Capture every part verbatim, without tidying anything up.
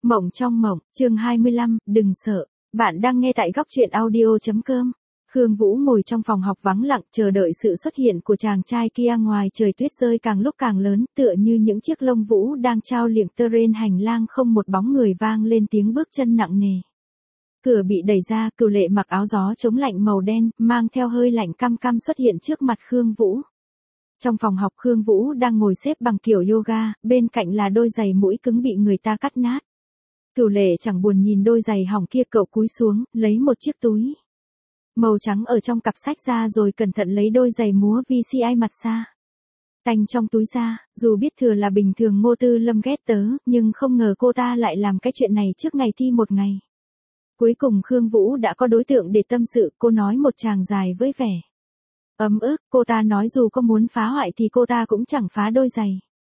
Mộng trong mộng, chương hai mươi lăm, đừng sợ. Bạn đang nghe tại góc truyện audio chấm com. Khương Vũ ngồi trong phòng học vắng lặng chờ đợi sự xuất hiện của chàng trai kia. Ngoài trời tuyết rơi càng lúc càng lớn, tựa như những chiếc lông vũ đang trao liệng tơ trên hành lang, không một bóng người, vang lên tiếng bước chân nặng nề. Cửa bị đẩy ra, Cửu Lệ mặc áo gió chống lạnh màu đen, mang theo hơi lạnh căm căm xuất hiện trước mặt Khương Vũ. Trong phòng học, Khương Vũ đang ngồi xếp bằng kiểu yoga, bên cạnh là đôi giày mũi cứng bị người ta cắt nát. Cửu Lệ chẳng buồn nhìn đôi giày hỏng kia, cậu cúi xuống, lấy một chiếc túi màu trắng ở trong cặp sách ra rồi cẩn thận lấy đôi giày múa vê xê i mặt xa tanh trong túi ra. Dù biết thừa là bình thường Ngô Tư Lâm ghét tớ, nhưng không ngờ cô ta lại làm cái chuyện này trước ngày thi một ngày. Cuối cùng Khương Vũ đã có đối tượng để tâm sự, cô nói một tràng dài với vẻ ấm ức. Cô ta nói dù có muốn phá hoại thì cô ta cũng chẳng phá đôi giày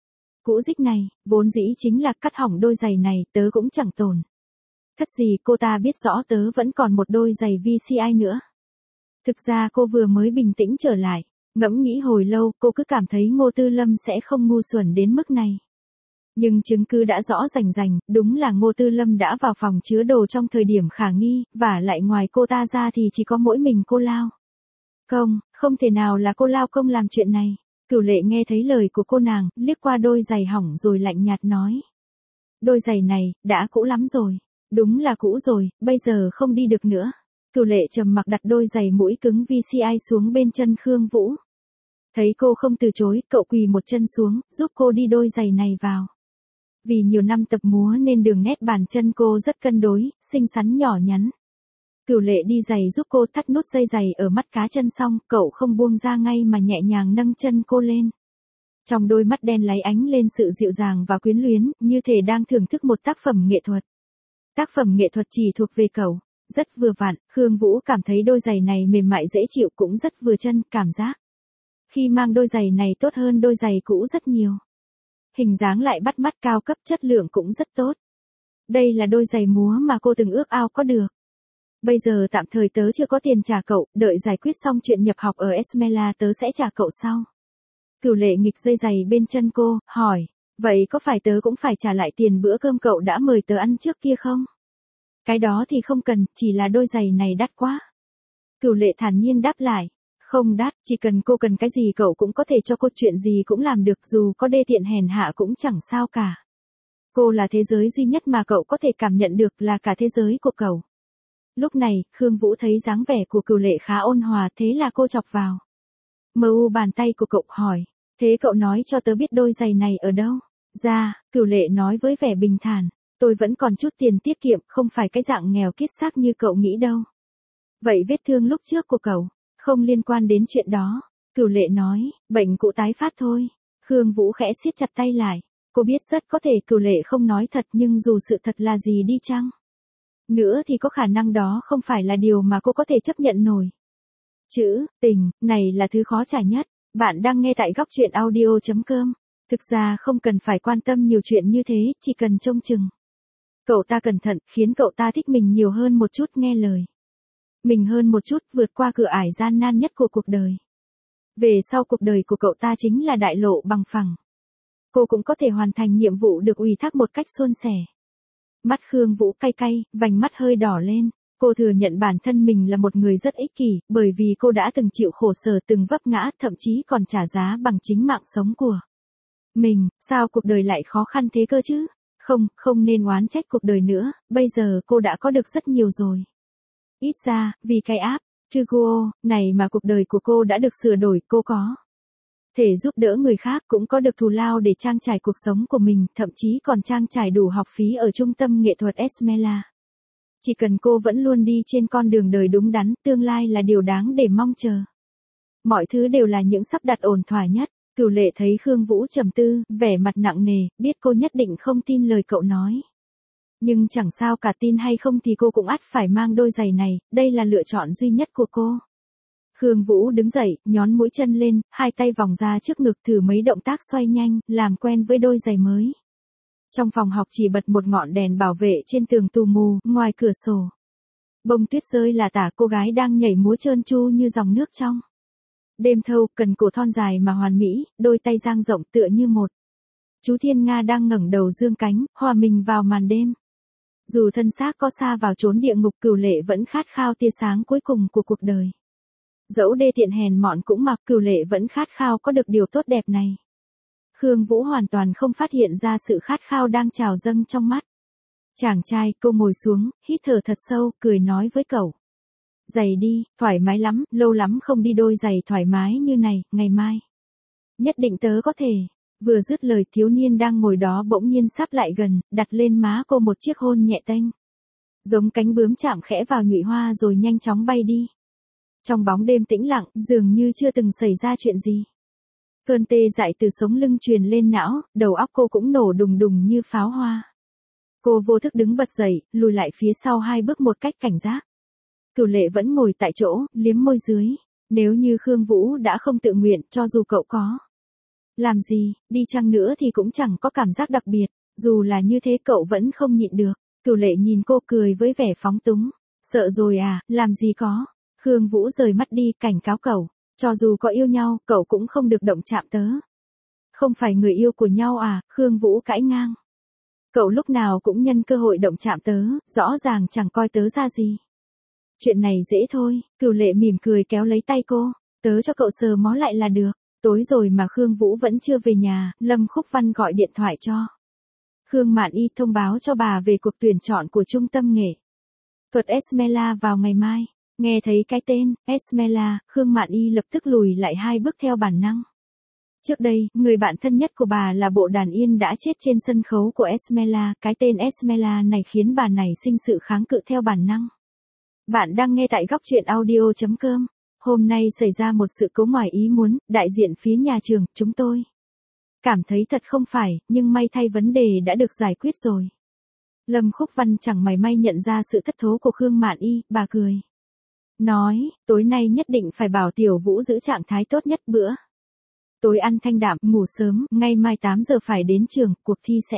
cũ rích này, vốn dĩ chính là cắt hỏng đôi giày này, tớ cũng chẳng tổn thất gì. Cô ta biết rõ tớ vẫn còn một đôi giày vê xê i nữa. Thực ra cô vừa mới bình tĩnh trở lại, ngẫm nghĩ hồi lâu, cô cứ cảm thấy Ngô Tư Lâm sẽ không ngu xuẩn đến mức này. Nhưng chứng cứ đã rõ rành rành, đúng là Ngô Tư Lâm đã vào phòng chứa đồ trong thời điểm khả nghi, và lại ngoài cô ta ra thì chỉ có mỗi mình cô Lao Công, không thể nào là cô Lao Công làm chuyện này. Cửu Lệ nghe thấy lời của cô nàng, liếc qua đôi giày hỏng rồi lạnh nhạt nói. Đôi giày này, đã cũ lắm rồi. Đúng là cũ rồi, bây giờ không đi được nữa. Cửu Lệ trầm mặc đặt đôi giày mũi cứng vê xê i xuống bên chân Khương Vũ. Thấy cô không từ chối, cậu quỳ một chân xuống, giúp cô đi đôi giày này vào. Vì nhiều năm tập múa nên đường nét bàn chân cô rất cân đối, xinh xắn nhỏ nhắn. Cửu Lệ đi giày giúp cô, thắt nút dây giày ở mắt cá chân xong, cậu không buông ra ngay mà nhẹ nhàng nâng chân cô lên. Trong đôi mắt đen láy ánh lên sự dịu dàng và quyến luyến, như thể đang thưởng thức một tác phẩm nghệ thuật. Tác phẩm nghệ thuật chỉ thuộc về cậu, rất vừa vặn. Khương Vũ cảm thấy đôi giày này mềm mại dễ chịu, cũng rất vừa chân, cảm giác khi mang đôi giày này tốt hơn đôi giày cũ rất nhiều. Hình dáng lại bắt mắt, cao cấp, chất lượng cũng rất tốt. Đây là đôi giày múa mà cô từng ước ao có được. Bây giờ tạm thời tớ chưa có tiền trả cậu, đợi giải quyết xong chuyện nhập học ở Esmela tớ sẽ trả cậu sau. Cửu Lệ nghịch dây giày bên chân cô, hỏi, vậy có phải tớ cũng phải trả lại tiền bữa cơm cậu đã mời tớ ăn trước kia không? Cái đó thì không cần, chỉ là đôi giày này đắt quá. Cửu Lệ thản nhiên đáp lại, không đắt, chỉ cần cô cần cái gì cậu cũng có thể cho cô, chuyện gì cũng làm được, dù có đê tiện hèn hạ cũng chẳng sao cả. Cô là thế giới duy nhất mà cậu có thể cảm nhận được, là cả thế giới của cậu. Lúc này, Khương Vũ thấy dáng vẻ của Cửu Lệ khá ôn hòa, thế là cô chọc vào mờ u bàn tay của cậu, hỏi, thế cậu nói cho tớ biết đôi giày này ở đâu ra? Cửu Lệ nói với vẻ bình thản, tôi vẫn còn chút tiền tiết kiệm, không phải cái dạng nghèo kiết xác như cậu nghĩ đâu. Vậy vết thương lúc trước của cậu, không liên quan đến chuyện đó. Cửu Lệ nói, bệnh cũ tái phát thôi. Khương Vũ khẽ siết chặt tay lại. Cô biết rất có thể Cửu Lệ không nói thật, nhưng dù sự thật là gì đi chăng nữa thì có khả năng đó không phải là điều mà cô có thể chấp nhận nổi. Chữ tình này là thứ khó trả nhất. Bạn đang nghe tại góc truyện audio chấm com. Thực ra không cần phải quan tâm nhiều chuyện như thế, chỉ cần trông chừng cậu ta cẩn thận, khiến cậu ta thích mình nhiều hơn một chút, nghe lời mình hơn một chút, vượt qua cửa ải gian nan nhất của cuộc đời. Về sau cuộc đời của cậu ta chính là đại lộ bằng phẳng. Cô cũng có thể hoàn thành nhiệm vụ được ủy thác một cách suôn sẻ. Mắt Khương Vũ cay cay, vành mắt hơi đỏ lên. Cô thừa nhận bản thân mình là một người rất ích kỷ, bởi vì cô đã từng chịu khổ sở, từng vấp ngã, thậm chí còn trả giá bằng chính mạng sống của mình. Sao cuộc đời lại khó khăn thế cơ chứ? Không, không nên oán trách cuộc đời nữa, bây giờ cô đã có được rất nhiều rồi. Ít ra, vì cái áp Trugo này mà cuộc đời của cô đã được sửa đổi, cô có thể giúp đỡ người khác, cũng có được thù lao để trang trải cuộc sống của mình, thậm chí còn trang trải đủ học phí ở trung tâm nghệ thuật Esmela. Chỉ cần cô vẫn luôn đi trên con đường đời đúng đắn, tương lai là điều đáng để mong chờ. Mọi thứ đều là những sắp đặt ổn thỏa nhất. Cửu Lệ thấy Khương Vũ trầm tư, vẻ mặt nặng nề, biết cô nhất định không tin lời cậu nói. Nhưng chẳng sao cả, tin hay không thì cô cũng ắt phải mang đôi giày này, đây là lựa chọn duy nhất của cô. Khương Vũ đứng dậy, nhón mũi chân lên, hai tay vòng ra trước ngực, thử mấy động tác xoay nhanh, làm quen với đôi giày mới. Trong phòng học chỉ bật một ngọn đèn bảo vệ trên tường tù mù, ngoài cửa sổ bông tuyết rơi là tả, cô gái đang nhảy múa trơn tru như dòng nước trong đêm thâu, cần cổ thon dài mà hoàn mỹ, đôi tay dang rộng tựa như một chú thiên nga đang ngẩng đầu dương cánh, hòa mình vào màn đêm. Dù thân xác có xa vào chốn địa ngục, Cửu Lệ vẫn khát khao tia sáng cuối cùng của cuộc đời. Dẫu đê tiện hèn mọn cũng mặc, Cửu Lệ vẫn khát khao có được điều tốt đẹp này. Khương Vũ hoàn toàn không phát hiện ra sự khát khao đang trào dâng trong mắt. Chàng trai, cô ngồi xuống, hít thở thật sâu, cười nói với cậu. Giày đi, thoải mái lắm, lâu lắm không đi đôi giày thoải mái như này, ngày mai. Nhất định tớ có thể. Vừa dứt lời, thiếu niên đang ngồi đó bỗng nhiên sắp lại gần, đặt lên má cô một chiếc hôn nhẹ tênh. Giống cánh bướm chạm khẽ vào nhụy hoa rồi nhanh chóng bay đi. Trong bóng đêm tĩnh lặng, dường như chưa từng xảy ra chuyện gì. Cơn tê dại từ sống lưng truyền lên não, đầu óc cô cũng nổ đùng đùng như pháo hoa. Cô vô thức đứng bật dậy, lùi lại phía sau hai bước một cách cảnh giác. Cửu Lệ vẫn ngồi tại chỗ, liếm môi dưới. Nếu như Khương Vũ đã không tự nguyện, cho dù cậu có làm gì, đi chăng nữa thì cũng chẳng có cảm giác đặc biệt. Dù là như thế cậu vẫn không nhịn được. Cửu Lệ nhìn cô cười với vẻ phóng túng. Sợ rồi à, làm gì có. Khương Vũ rời mắt đi, cảnh cáo cậu. Cho dù có yêu nhau, cậu cũng không được động chạm tớ. Không phải người yêu của nhau à, Khương Vũ cãi ngang. Cậu lúc nào cũng nhân cơ hội động chạm tớ, rõ ràng chẳng coi tớ ra gì. Chuyện này dễ thôi, Cửu Lệ mỉm cười kéo lấy tay cô. Tớ cho cậu sờ mó lại là được. Tối rồi mà Khương Vũ vẫn chưa về nhà, Lâm Khúc Văn gọi điện thoại cho Khương Mạn Y thông báo cho bà về cuộc tuyển chọn của trung tâm nghệ thuật Esmela vào ngày mai. Nghe thấy cái tên, Esmela, Khương Mạn Y lập tức lùi lại hai bước theo bản năng. Trước đây, người bạn thân nhất của bà là bộ đàn yên đã chết trên sân khấu của Esmela, cái tên Esmela này khiến bà này sinh sự kháng cự theo bản năng. Bạn đang nghe tại góc truyện audio chấm com. Hôm nay xảy ra một sự cố ngoài ý muốn, đại diện phía nhà trường, chúng tôi cảm thấy thật không phải, nhưng may thay vấn đề đã được giải quyết rồi. Lâm Khúc Văn chẳng mảy may nhận ra sự thất thố của Khương Mạn Y, bà cười. Nói, tối nay nhất định phải bảo Tiểu Vũ giữ trạng thái tốt nhất bữa. Tối ăn thanh đạm, ngủ sớm, ngày mai tám giờ phải đến trường, cuộc thi sẽ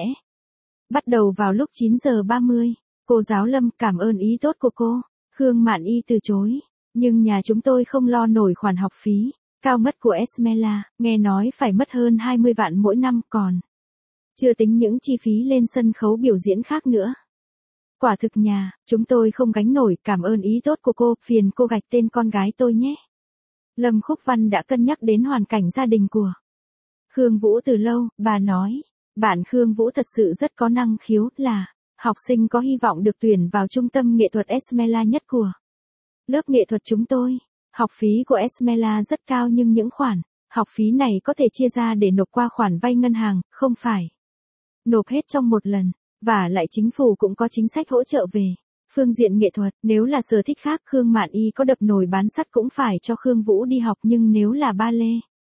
bắt đầu vào lúc chín giờ ba mươi. Cô giáo Lâm, cảm ơn ý tốt của cô. Khương Mạn Y từ chối. Nhưng nhà chúng tôi không lo nổi khoản học phí cao mất của Esmela, nghe nói phải mất hơn hai mươi vạn mỗi năm còn. Chưa tính những chi phí lên sân khấu biểu diễn khác nữa. Quả thực nhà, chúng tôi không gánh nổi, cảm ơn ý tốt của cô, phiền cô gạch tên con gái tôi nhé. Lâm Khúc Văn đã cân nhắc đến hoàn cảnh gia đình của Khương Vũ từ lâu, bà nói, bạn Khương Vũ thật sự rất có năng khiếu, là học sinh có hy vọng được tuyển vào trung tâm nghệ thuật Esmela nhất của lớp nghệ thuật chúng tôi. Học phí của Esmela rất cao nhưng những khoản học phí này có thể chia ra để nộp qua khoản vay ngân hàng, không phải nộp hết trong một lần. Và lại chính phủ cũng có chính sách hỗ trợ về phương diện nghệ thuật. Nếu là sở thích khác, Khương Mạn Y có đập nồi bán sắt cũng phải cho Khương Vũ đi học, nhưng nếu là ba lê,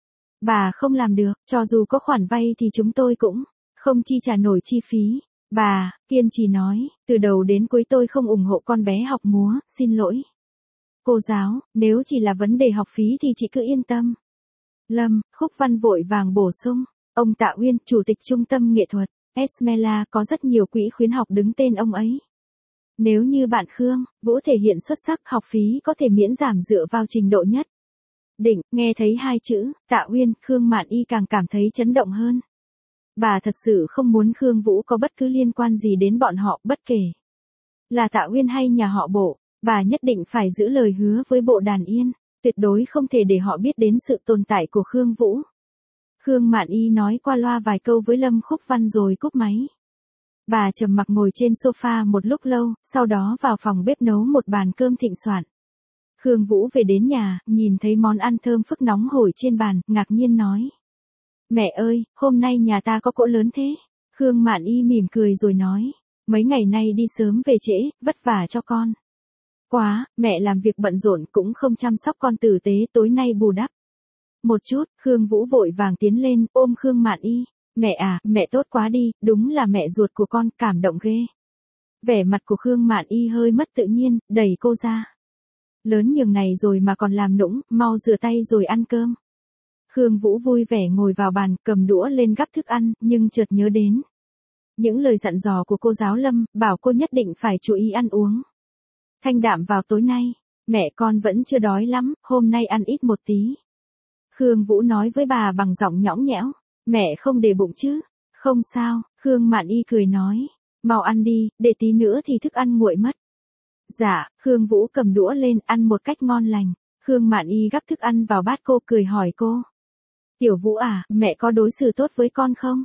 bà không làm được. Cho dù có khoản vay thì chúng tôi cũng không chi trả nổi chi phí. Bà kiên trì nói, từ đầu đến cuối tôi không ủng hộ con bé học múa, xin lỗi. Cô giáo, nếu chỉ là vấn đề học phí thì chị cứ yên tâm. Lâm Khúc Văn vội vàng bổ sung, ông Tạ Uyên, chủ tịch trung tâm nghệ thuật Esmela, có rất nhiều quỹ khuyến học đứng tên ông ấy. Nếu như bạn Khương Vũ thể hiện xuất sắc, học phí có thể miễn giảm dựa vào trình độ nhất định. Nghe thấy hai chữ Tạ Uyên, Khương Mạn Y càng cảm thấy chấn động hơn. Bà thật sự không muốn Khương Vũ có bất cứ liên quan gì đến bọn họ, bất kể là Tạ Uyên hay nhà họ Bộ. Bà nhất định phải giữ lời hứa với bộ đàn yên, tuyệt đối không thể để họ biết đến sự tồn tại của Khương Vũ. Khương Mạn Y nói qua loa vài câu với Lâm Khúc Văn rồi cúp máy. Bà trầm mặc ngồi trên sofa một lúc lâu, sau đó vào phòng bếp nấu một bàn cơm thịnh soạn. Khương Vũ về đến nhà, nhìn thấy món ăn thơm phức nóng hổi trên bàn, ngạc nhiên nói. Mẹ ơi, hôm nay nhà ta có cỗ lớn thế. Khương Mạn Y mỉm cười rồi nói. Mấy ngày nay đi sớm về trễ, vất vả cho con. Quá, mẹ làm việc bận rộn cũng không chăm sóc con tử tế, tối nay bù đắp một chút. Khương Vũ vội vàng tiến lên, ôm Khương Mạn Y. Mẹ à, mẹ tốt quá đi, đúng là mẹ ruột của con, cảm động ghê. Vẻ mặt của Khương Mạn Y hơi mất tự nhiên, đẩy cô ra. Lớn nhường này rồi mà còn làm nũng, mau rửa tay rồi ăn cơm. Khương Vũ vui vẻ ngồi vào bàn, cầm đũa lên gắp thức ăn, nhưng chợt nhớ đến những lời dặn dò của cô giáo Lâm, bảo cô nhất định phải chú ý ăn uống thanh đạm vào tối nay. Mẹ con vẫn chưa đói lắm, hôm nay ăn ít một tí. Khương Vũ nói với bà bằng giọng nhõng nhẽo. Mẹ không để bụng chứ? Không sao, Khương Mạn Y cười nói. Mau ăn đi, để tí nữa thì thức ăn nguội mất. Dạ, Khương Vũ cầm đũa lên ăn một cách ngon lành. Khương Mạn Y gắp thức ăn vào bát cô cười hỏi cô. Tiểu Vũ à, mẹ có đối xử tốt với con không?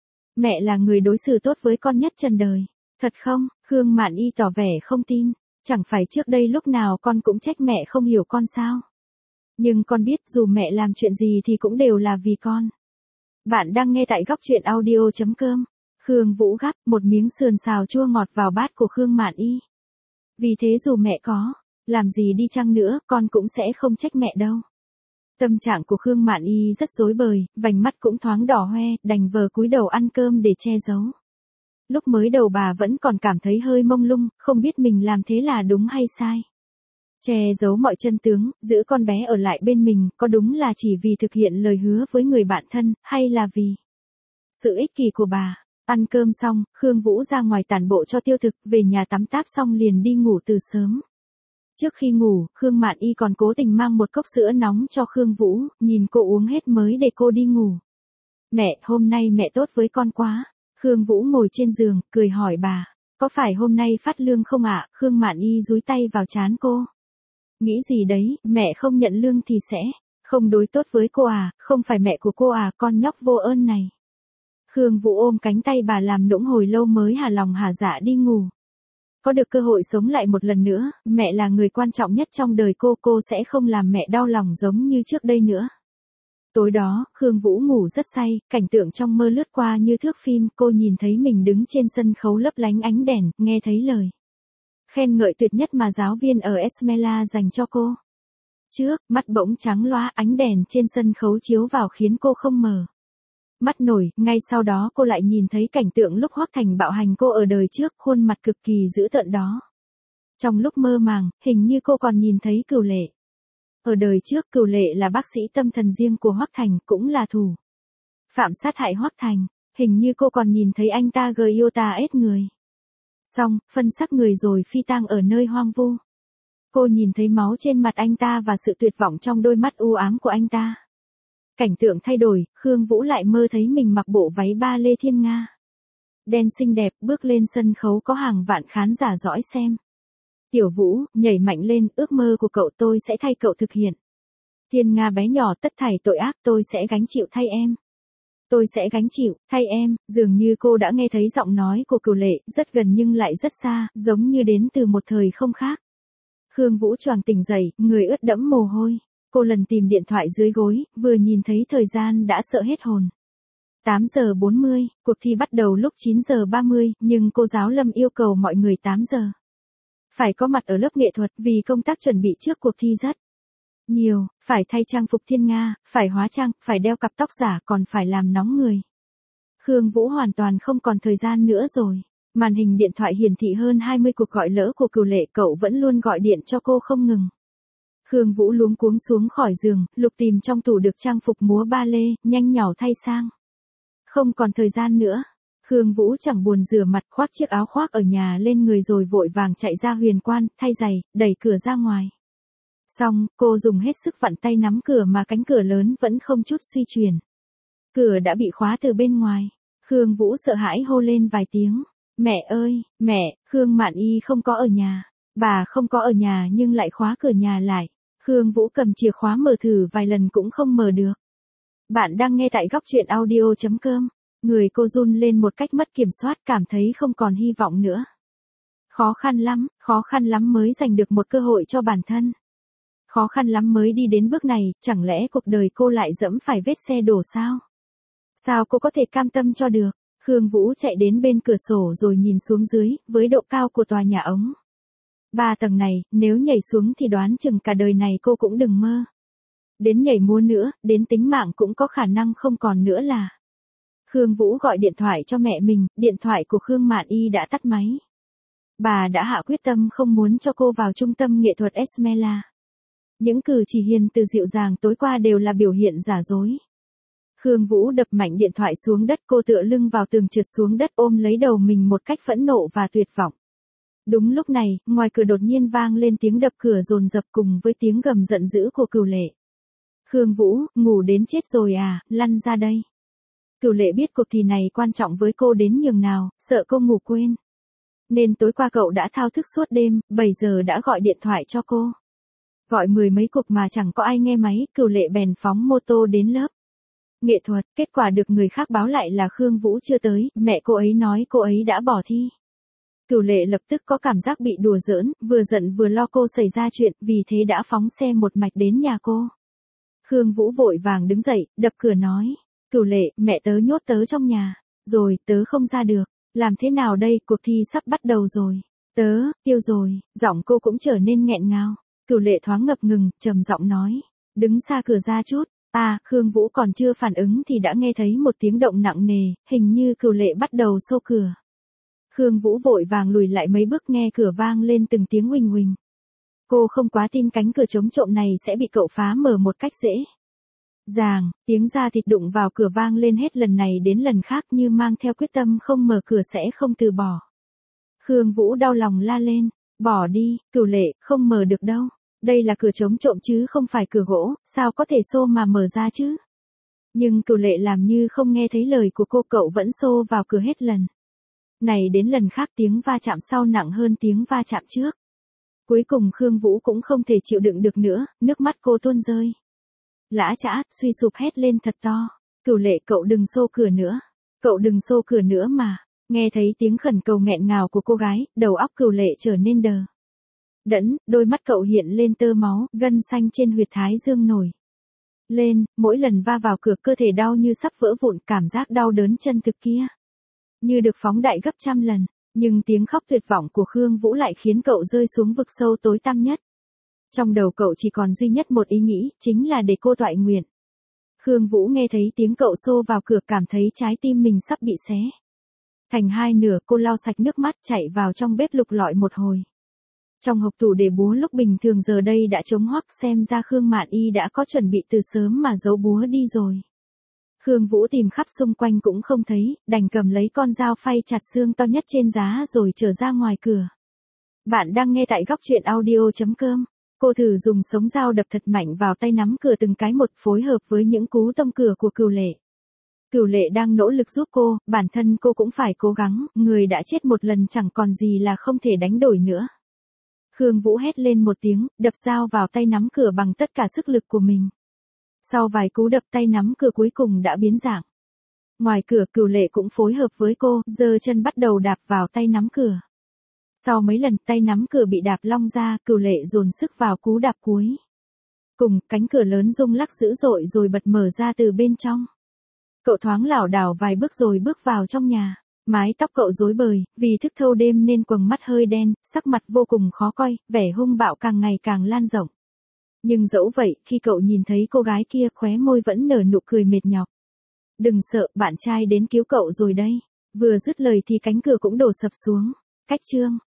Mẹ là người đối xử tốt với con nhất trần đời. Thật không? Khương Mạn Y tỏ vẻ không tin. Chẳng phải trước đây lúc nào con cũng trách mẹ không hiểu con sao? Nhưng con biết dù mẹ làm chuyện gì thì cũng đều là vì con. Bạn đang nghe tại góc truyện audio chấm com. Khương Vũ gắp một miếng sườn xào chua ngọt vào bát của Khương Mạn Y. Vì thế dù mẹ có làm gì đi chăng nữa, con cũng sẽ không trách mẹ đâu. Tâm trạng của Khương Mạn Y rất rối bời, vành mắt cũng thoáng đỏ hoe, đành vờ cúi đầu ăn cơm để che giấu. Lúc mới đầu bà vẫn còn cảm thấy hơi mông lung, không biết mình làm thế là đúng hay sai. Che giấu mọi chân tướng, giữ con bé ở lại bên mình, có đúng là chỉ vì thực hiện lời hứa với người bạn thân, hay là vì sự ích kỷ của bà? Ăn cơm xong, Khương Vũ ra ngoài tản bộ cho tiêu thực, về nhà tắm táp xong liền đi ngủ từ sớm. Trước khi ngủ, Khương Mạn Y còn cố tình mang một cốc sữa nóng cho Khương Vũ, nhìn cô uống hết mới để cô đi ngủ. Mẹ, hôm nay mẹ tốt với con quá. Khương Vũ ngồi trên giường, cười hỏi bà, có phải hôm nay phát lương không ạ? Khương Mạn Y dúi tay vào trán cô. Nghĩ gì đấy, mẹ không nhận lương thì sẽ không đối tốt với cô à, không phải mẹ của cô à, con nhóc vô ơn này. Khương Vũ ôm cánh tay bà làm nũng hồi lâu mới hà lòng hà dạ đi ngủ. Có được cơ hội sống lại một lần nữa, mẹ là người quan trọng nhất trong đời cô, cô sẽ không làm mẹ đau lòng giống như trước đây nữa. Tối đó, Khương Vũ ngủ rất say, cảnh tượng trong mơ lướt qua như thước phim, cô nhìn thấy mình đứng trên sân khấu lấp lánh ánh đèn, nghe thấy lời khen ngợi tuyệt nhất mà giáo viên ở Esmela dành cho cô. Trước, mắt bỗng trắng loá, ánh đèn trên sân khấu chiếu vào khiến cô không mở mắt nổi, ngay sau đó cô lại nhìn thấy cảnh tượng lúc Hoắc Thành bạo hành cô ở đời trước, khuôn mặt cực kỳ dữ tợn đó. Trong lúc mơ màng, hình như cô còn nhìn thấy Cửu Lệ. Ở đời trước Cửu Lệ là bác sĩ tâm thần riêng của Hoắc Thành, cũng là thủ phạm sát hại Hoắc Thành, hình như cô còn nhìn thấy anh ta gây yêu ta ết người. Xong, phân xác người rồi phi tang ở nơi hoang vu. Cô nhìn thấy máu trên mặt anh ta và sự tuyệt vọng trong đôi mắt u ám của anh ta. Cảnh tượng thay đổi, Khương Vũ lại mơ thấy mình mặc bộ váy ba lê thiên nga đen xinh đẹp, bước lên sân khấu có hàng vạn khán giả dõi xem. Tiểu Vũ, nhảy mạnh lên, ước mơ của cậu tôi sẽ thay cậu thực hiện. Thiên nga bé nhỏ, tất thảy tội ác tôi sẽ gánh chịu thay em. Tôi sẽ gánh chịu, thay em. Dường như cô đã nghe thấy giọng nói của Cửu Lệ, rất gần nhưng lại rất xa, giống như đến từ một thời không khác. Khương Vũ choàng tỉnh dậy, người ướt đẫm mồ hôi. Cô lần tìm điện thoại dưới gối, vừa nhìn thấy thời gian đã sợ hết hồn. tám giờ bốn mươi, cuộc thi bắt đầu lúc chín giờ ba mươi, nhưng cô giáo Lâm yêu cầu mọi người tám giờ phải có mặt ở lớp nghệ thuật, vì công tác chuẩn bị trước cuộc thi rất nhiều, phải thay trang phục thiên nga, phải hóa trang, phải đeo cặp tóc giả, còn phải làm nóng người. Khương Vũ hoàn toàn không còn thời gian nữa rồi. Màn hình điện thoại hiển thị hơn hai mươi cuộc gọi lỡ của Cửu Lệ, cậu vẫn luôn gọi điện cho cô không ngừng. Khương Vũ luống cuống xuống khỏi giường, lục tìm trong tủ được trang phục múa ba lê, nhanh nhảu thay sang. Không còn thời gian nữa. Khương Vũ chẳng buồn rửa mặt, khoác chiếc áo khoác ở nhà lên người rồi vội vàng chạy ra huyền quan, thay giày, đẩy cửa ra ngoài. Xong, cô dùng hết sức vặn tay nắm cửa mà cánh cửa lớn vẫn không chút suy chuyển. Cửa đã bị khóa từ bên ngoài. Khương Vũ sợ hãi hô lên vài tiếng. Mẹ ơi, mẹ, Khương Mạn Y không có ở nhà. Bà không có ở nhà nhưng lại khóa cửa nhà lại. Khương Vũ cầm chìa khóa mở thử vài lần cũng không mở được. Bạn đang nghe tại góc truyện audio chấm com. Người cô run lên một cách mất kiểm soát, cảm thấy không còn hy vọng nữa. Khó khăn lắm, khó khăn lắm mới giành được một cơ hội cho bản thân. Khó khăn lắm mới đi đến bước này, chẳng lẽ cuộc đời cô lại dẫm phải vết xe đổ sao? Sao cô có thể cam tâm cho được? Khương Vũ chạy đến bên cửa sổ rồi nhìn xuống dưới, với độ cao của tòa nhà ống ba tầng này, nếu nhảy xuống thì đoán chừng cả đời này cô cũng đừng mơ đến nhảy múa nữa, đến tính mạng cũng có khả năng không còn nữa là. Khương Vũ gọi điện thoại cho mẹ mình, điện thoại của Khương Mạn Y đã tắt máy. Bà đã hạ quyết tâm không muốn cho cô vào trung tâm nghệ thuật Esmela. Những cử chỉ hiền từ dịu dàng tối qua đều là biểu hiện giả dối. Khương Vũ đập mạnh điện thoại xuống đất, cô tựa lưng vào tường trượt xuống đất ôm lấy đầu mình một cách phẫn nộ và tuyệt vọng. Đúng lúc này, ngoài cửa đột nhiên vang lên tiếng đập cửa dồn dập cùng với tiếng gầm giận dữ của Cửu Lệ. Khương Vũ, ngủ đến chết rồi à, lăn ra đây. Cửu Lệ biết cuộc thi này quan trọng với cô đến nhường nào, sợ cô ngủ quên. Nên tối qua cậu đã thao thức suốt đêm, bảy giờ đã gọi điện thoại cho cô. Gọi mười mấy cuộc mà chẳng có ai nghe máy, Cửu Lệ bèn phóng mô tô đến lớp nghệ thuật, kết quả được người khác báo lại là Khương Vũ chưa tới, mẹ cô ấy nói cô ấy đã bỏ thi. Cửu Lệ lập tức có cảm giác bị đùa giỡn, vừa giận vừa lo cô xảy ra chuyện, vì thế đã phóng xe một mạch đến nhà cô. Khương Vũ vội vàng đứng dậy, đập cửa nói, Cửu Lệ, mẹ tớ nhốt tớ trong nhà, rồi, tớ không ra được, làm thế nào đây, cuộc thi sắp bắt đầu rồi, tớ, tiêu rồi, giọng cô cũng trở nên nghẹn ngào. Cửu Lệ thoáng ngập ngừng, trầm giọng nói, đứng xa cửa ra chút. À, Khương Vũ còn chưa phản ứng thì đã nghe thấy một tiếng động nặng nề, hình như Cửu Lệ bắt đầu xô cửa. Khương Vũ vội vàng lùi lại mấy bước, nghe cửa vang lên từng tiếng huỳnh huỳnh. Cô không quá tin cánh cửa chống trộm này sẽ bị cậu phá mở một cách dễ dàng, tiếng da thịt đụng vào cửa vang lên hết lần này đến lần khác như mang theo quyết tâm không mở cửa sẽ không từ bỏ. Khương Vũ đau lòng la lên, bỏ đi, Cửu Lệ, không mở được đâu. Đây là cửa chống trộm chứ không phải cửa gỗ, sao có thể xô mà mở ra chứ? Nhưng Cửu Lệ làm như không nghe thấy lời của cô, cậu vẫn xô vào cửa hết lần. Này đến lần khác tiếng va chạm sau nặng hơn tiếng va chạm trước. Cuối cùng Khương Vũ cũng không thể chịu đựng được nữa, nước mắt cô tuôn rơi. Lã chã, suy sụp hét lên thật to. Cửu Lệ, cậu đừng xô cửa nữa. Cậu đừng xô cửa nữa mà. Nghe thấy tiếng khẩn cầu nghẹn ngào của cô gái, đầu óc Cửu Lệ trở nên đờ đẫn, đôi mắt cậu hiện lên tơ máu, gân xanh trên huyệt thái dương nổi lên, mỗi lần va vào cửa cơ thể đau như sắp vỡ vụn, cảm giác đau đớn chân thực kia như được phóng đại gấp trăm lần, nhưng tiếng khóc tuyệt vọng của Khương Vũ lại khiến cậu rơi xuống vực sâu tối tăm nhất. Trong đầu cậu chỉ còn duy nhất một ý nghĩ, chính là để cô toại nguyện. Khương Vũ nghe thấy tiếng cậu xô vào cửa, cảm thấy trái tim mình sắp bị xé thành hai nửa, cô lau sạch nước mắt chạy vào trong bếp lục lọi một hồi. Trong hộp tủ để búa lúc bình thường giờ đây đã trống hoắc, xem ra Khương Mạn Y đã có chuẩn bị từ sớm mà giấu búa đi rồi. Khương Vũ tìm khắp xung quanh cũng không thấy, đành cầm lấy con dao phay chặt xương to nhất trên giá rồi trở ra ngoài cửa. Bạn đang nghe tại góc truyện audio chấm com. Cô thử dùng sống dao đập thật mạnh vào tay nắm cửa từng cái một, phối hợp với những cú tông cửa của Cửu Lệ. Cửu Lệ đang nỗ lực giúp cô, bản thân cô cũng phải cố gắng, người đã chết một lần chẳng còn gì là không thể đánh đổi nữa. Khương Vũ hét lên một tiếng, đập dao vào tay nắm cửa bằng tất cả sức lực của mình. Sau vài cú đập, tay nắm cửa cuối cùng đã biến dạng. Ngoài cửa, Cửu Lệ cũng phối hợp với cô, giơ chân bắt đầu đạp vào tay nắm cửa. Sau mấy lần tay nắm cửa bị đạp long ra, Cửu Lệ dồn sức vào cú đạp cuối. Cùng, cánh cửa lớn rung lắc dữ dội rồi bật mở ra từ bên trong. Cậu thoáng lảo đảo vài bước rồi bước vào trong nhà. Mái tóc cậu rối bời, vì thức thâu đêm nên quầng mắt hơi đen, sắc mặt vô cùng khó coi, vẻ hung bạo càng ngày càng lan rộng. Nhưng dẫu vậy, khi cậu nhìn thấy cô gái kia, khóe môi vẫn nở nụ cười mệt nhọc. Đừng sợ, bạn trai đến cứu cậu rồi đây. Vừa dứt lời thì cánh cửa cũng đổ sập xuống. Cách chương.